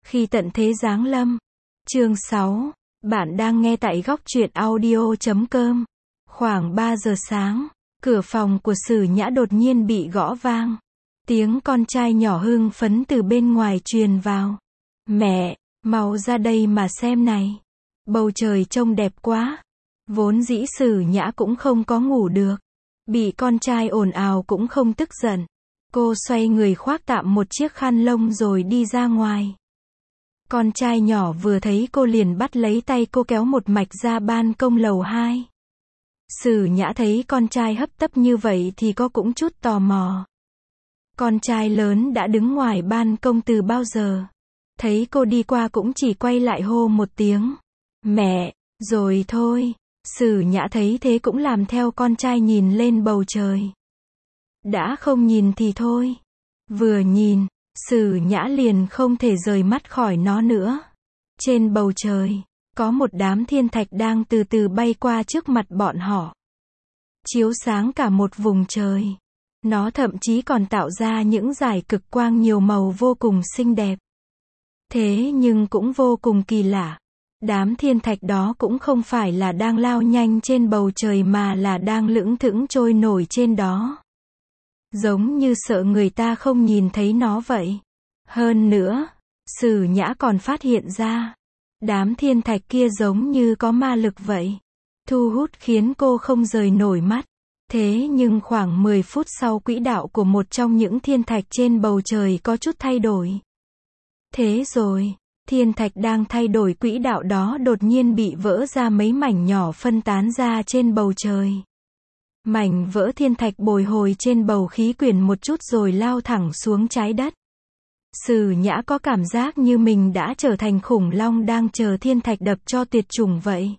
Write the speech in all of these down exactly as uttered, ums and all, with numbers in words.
Khi tận thế giáng lâm. Chương sáu. Bạn đang nghe tại góc truyện audio chấm com. Khoảng ba giờ sáng, cửa phòng của Sử Nhã đột nhiên bị gõ vang. Tiếng con trai nhỏ hưng phấn từ bên ngoài truyền vào. Mẹ, mau ra đây mà xem này. Bầu trời trông đẹp quá. Vốn dĩ Sử Nhã cũng không có ngủ được. Bị con trai ồn ào cũng không tức giận. Cô xoay người khoác tạm một chiếc khăn lông rồi đi ra ngoài. Con trai nhỏ vừa thấy cô liền bắt lấy tay cô kéo một mạch ra ban công lầu hai. Sử Nhã thấy con trai hấp tấp như vậy thì có cũng chút tò mò. Con trai lớn đã đứng ngoài ban công từ bao giờ. Thấy cô đi qua cũng chỉ quay lại hô một tiếng. Mẹ, rồi thôi. Sử Nhã thấy thế cũng làm theo con trai nhìn lên bầu trời. Đã không nhìn thì thôi. Vừa nhìn, Sử Nhã liền không thể rời mắt khỏi nó nữa. Trên bầu trời, có một đám thiên thạch đang từ từ bay qua trước mặt bọn họ. Chiếu sáng cả một vùng trời. Nó thậm chí còn tạo ra những dải cực quang nhiều màu vô cùng xinh đẹp. Thế nhưng cũng vô cùng kỳ lạ. Đám thiên thạch đó cũng không phải là đang lao nhanh trên bầu trời mà là đang lững thững trôi nổi trên đó. Giống như sợ người ta không nhìn thấy nó vậy. Hơn nữa, Sử Nhã còn phát hiện ra, đám thiên thạch kia giống như có ma lực vậy. Thu hút khiến cô không rời nổi mắt. Thế nhưng khoảng mười phút sau quỹ đạo của một trong những thiên thạch trên bầu trời có chút thay đổi. Thế rồi, thiên thạch đang thay đổi quỹ đạo đó đột nhiên bị vỡ ra mấy mảnh nhỏ phân tán ra trên bầu trời. Mảnh vỡ thiên thạch bồi hồi trên bầu khí quyển một chút rồi lao thẳng xuống trái đất. Sử Nhã có cảm giác như mình đã trở thành khủng long đang chờ thiên thạch đập cho tuyệt chủng vậy.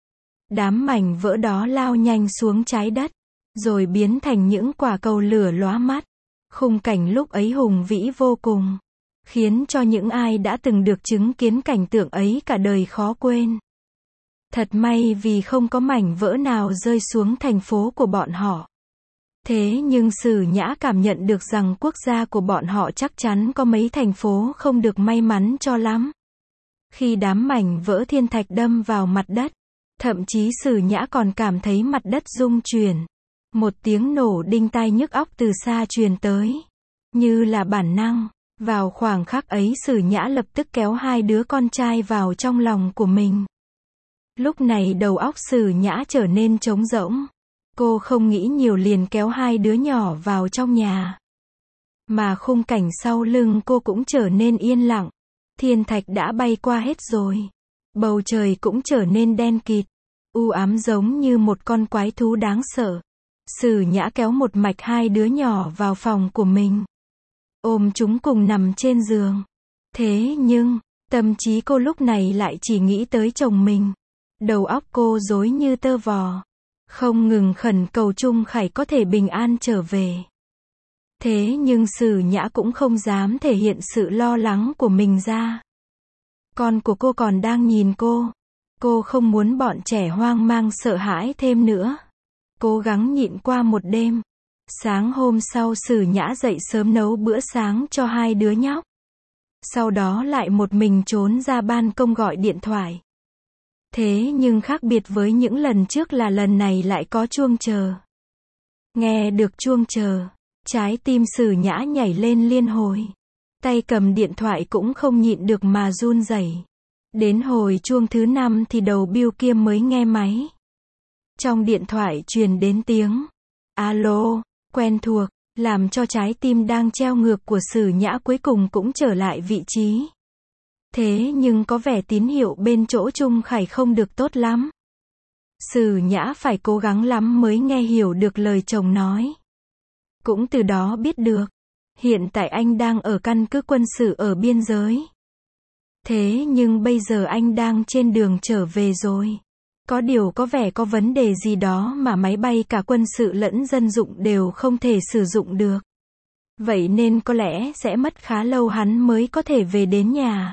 Đám mảnh vỡ đó lao nhanh xuống trái đất, rồi biến thành những quả cầu lửa lóa mắt. Khung cảnh lúc ấy hùng vĩ vô cùng, khiến cho những ai đã từng được chứng kiến cảnh tượng ấy cả đời khó quên. Thật may vì không có mảnh vỡ nào rơi xuống thành phố của bọn họ. Thế nhưng Sử Nhã cảm nhận được rằng quốc gia của bọn họ chắc chắn có mấy thành phố không được may mắn cho lắm. Khi đám mảnh vỡ thiên thạch đâm vào mặt đất, thậm chí Sử Nhã còn cảm thấy mặt đất rung chuyển. Một tiếng nổ đinh tai nhức óc từ xa truyền tới. Như là bản năng, vào khoảng khắc ấy Sử Nhã lập tức kéo hai đứa con trai vào trong lòng của mình. Lúc này đầu óc Sử Nhã trở nên trống rỗng. Cô không nghĩ nhiều liền kéo hai đứa nhỏ vào trong nhà. Mà khung cảnh sau lưng cô cũng trở nên yên lặng. Thiên thạch đã bay qua hết rồi. Bầu trời cũng trở nên đen kịt, u ám giống như một con quái thú đáng sợ. Sử Nhã kéo một mạch hai đứa nhỏ vào phòng của mình. Ôm chúng cùng nằm trên giường. Thế nhưng, tâm trí cô lúc này lại chỉ nghĩ tới chồng mình. Đầu óc cô rối như tơ vò. Không ngừng khẩn cầu Trung Khải có thể bình an trở về. Thế nhưng Sử Nhã cũng không dám thể hiện sự lo lắng của mình ra. Con của cô còn đang nhìn cô. Cô không muốn bọn trẻ hoang mang sợ hãi thêm nữa. Cố gắng nhịn qua một đêm. Sáng hôm sau Sử Nhã dậy sớm nấu bữa sáng cho hai đứa nhóc. Sau đó lại một mình trốn ra ban công gọi điện thoại. Thế nhưng khác biệt với những lần trước là lần này lại có chuông chờ. Nghe được chuông chờ, trái tim Sử Nhã nhảy lên liên hồi. Tay cầm điện thoại cũng không nhịn được mà run rẩy. Đến hồi chuông thứ năm thì đầu bưu kiêm mới nghe máy. Trong điện thoại truyền đến tiếng alo, quen thuộc, làm cho trái tim đang treo ngược của Sử Nhã cuối cùng cũng trở lại vị trí. Thế nhưng có vẻ tín hiệu bên chỗ Trung Khải không được tốt lắm. Sử Nhã phải cố gắng lắm mới nghe hiểu được lời chồng nói. Cũng từ đó biết được, hiện tại anh đang ở căn cứ quân sự ở biên giới. Thế nhưng bây giờ anh đang trên đường trở về rồi. Có điều có vẻ có vấn đề gì đó mà máy bay cả quân sự lẫn dân dụng đều không thể sử dụng được. Vậy nên có lẽ sẽ mất khá lâu hắn mới có thể về đến nhà.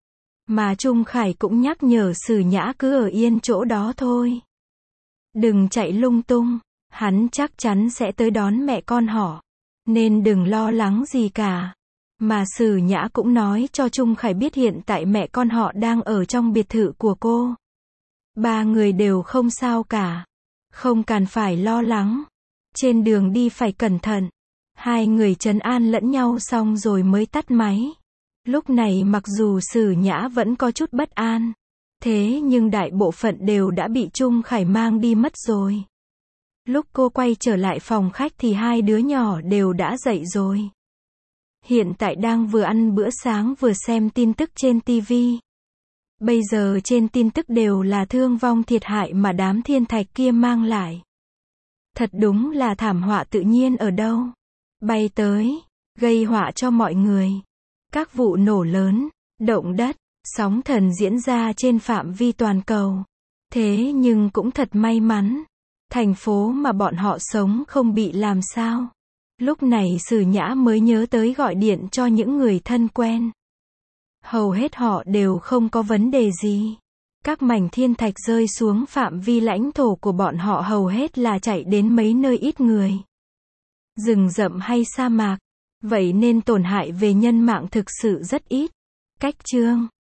Mà Trung Khải cũng nhắc nhở Sử Nhã cứ ở yên chỗ đó thôi. Đừng chạy lung tung, hắn chắc chắn sẽ tới đón mẹ con họ. Nên đừng lo lắng gì cả. Mà Sử Nhã cũng nói cho Trung Khải biết hiện tại mẹ con họ đang ở trong biệt thự của cô. Ba người đều không sao cả. Không cần phải lo lắng. Trên đường đi phải cẩn thận. Hai người trấn an lẫn nhau xong rồi mới tắt máy. Lúc này mặc dù Sử Nhã vẫn có chút bất an. Thế nhưng đại bộ phận đều đã bị Trung Khải mang đi mất rồi. Lúc cô quay trở lại phòng khách thì hai đứa nhỏ đều đã dậy rồi. Hiện tại đang vừa ăn bữa sáng vừa xem tin tức trên ti vi. Bây giờ trên tin tức đều là thương vong thiệt hại mà đám thiên thạch kia mang lại. Thật đúng là thảm họa tự nhiên ở đâu. Bay tới, gây họa cho mọi người. Các vụ nổ lớn, động đất, sóng thần diễn ra trên phạm vi toàn cầu. Thế nhưng cũng thật may mắn. Thành phố mà bọn họ sống không bị làm sao. Lúc này Sử Nhã mới nhớ tới gọi điện cho những người thân quen. Hầu hết họ đều không có vấn đề gì. Các mảnh thiên thạch rơi xuống phạm vi lãnh thổ của bọn họ hầu hết là chạy đến mấy nơi ít người. Rừng rậm hay sa mạc. Vậy nên tổn hại về nhân mạng thực sự rất ít. Cách chương